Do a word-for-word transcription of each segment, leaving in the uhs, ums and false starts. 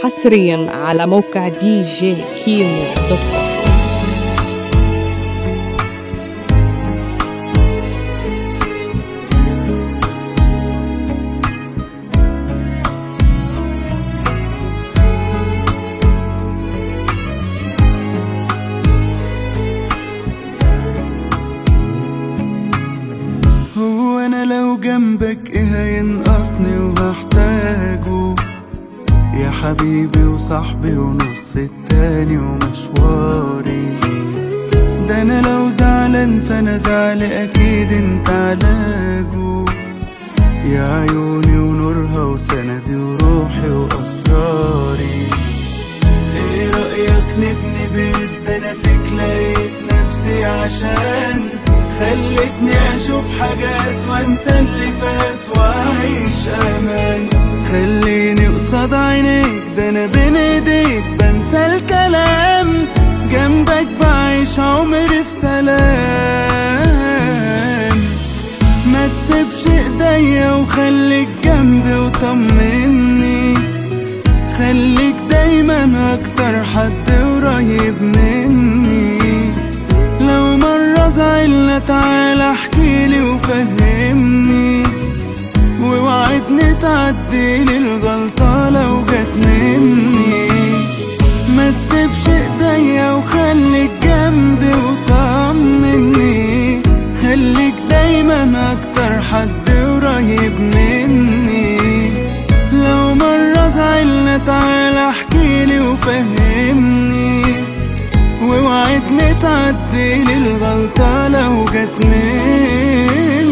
حصريا على موقع دي جي كيمو دوت كوم. هو أنا لو جنبك إيه هينقصني وهحتاجه يا حبيبي وصاحبي ونص التاني ومشواري. ده أنا لو زعلان فأنا زعلي أكيد انت علاجه يا عيوني ونورها وسندي وروحي وأسراري. إيه رأيك نبني بيت؟ ده أنا فيك لقيت نفسي عشان خلتني اشوف حاجات وانسى اللي فات واعيش امان. خليني قصاد عينيك ده انا بين ايديك بنسى الكلام، جنبك بعيش عمري في سلام. ما تسيبش ايديا وخليك جنبي وطمني، خليك دايما اكتر حد قريب مني. لو مرة زعلنا تعالى احكيلي وفهمني، ووعدني تعديلي الغلطة لو جت مني. ما تسيبش ايديا وخليك جنبي وطمني، خليك دايما اكتر حد قريب مني. لو مرة زعلنا تعالى احكيلي وفهمني، ووعدني تعديلي الغلطة لو جت مني.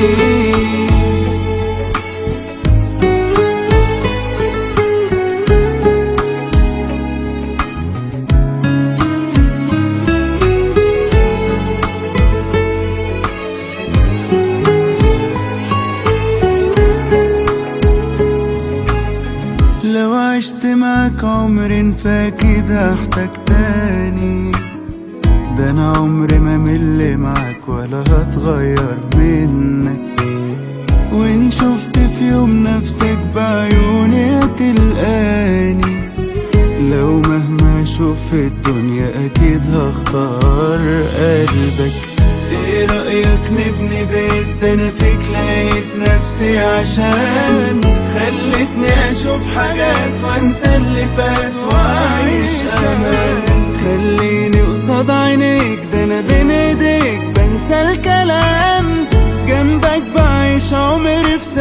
لو عشت معاك عمرين فاكيد هحتاج تاني، ده انا عمري ما مل معاك ولا هتغير منك. وان شفت في يوم نفسك بعيوني هتلقاني، لو مهما اشوف في الدنيا اكيد هختار قلبك. ايه رأيك نبني بيت؟ ده انا فيك لقيت نفسي عشان خلتني اشوف حاجات وانسى اللي فات واعيش امان. خليني قصاد عينيك ده انا بين ايديك بنسى الكلام، جنبك بعيش عمري في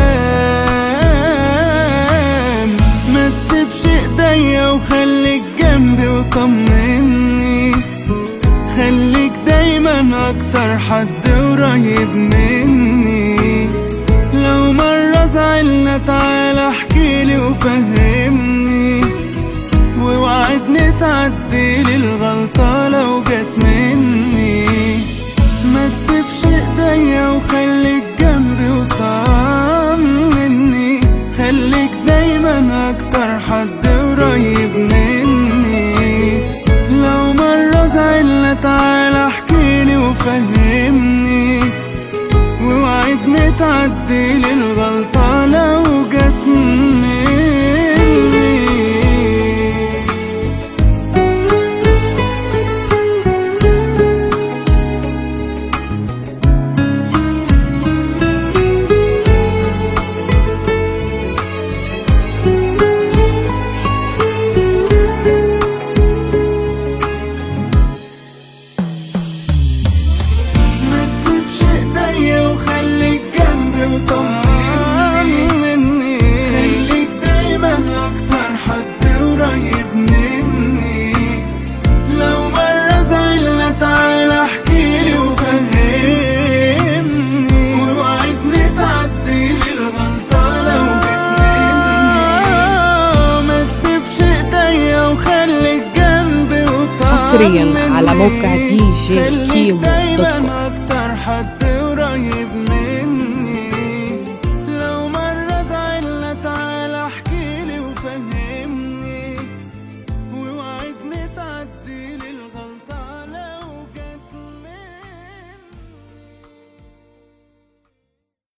سلام. ما تسيبش ايديا وخليك جنبي وطمني، خليك دايما اكتر حد قريب مني. لو مرة زعلنا تعالى احكيلي وفهمني، ووعدني تعديلي الغلطة لو جت مني. ما تسيبش ايديا وخليك جنبي وطمني، خليك دايما اكتر حد قريب مني. لو مرة زعلنا تعالى احكيلي وفهمني، ووعدني تعديلي الغلطة لو جت مني. وطمني، خليك دايما اكتر حد قريب مني. لو مرة زعلنا تعالى احكيلي وفهمني، ووعدني تعديلي الغلطة لو جت مني. ما تسيبش ايديا وخليك جنبي وطمني، حصريا على موقع دي جي كيمو دوت كوم.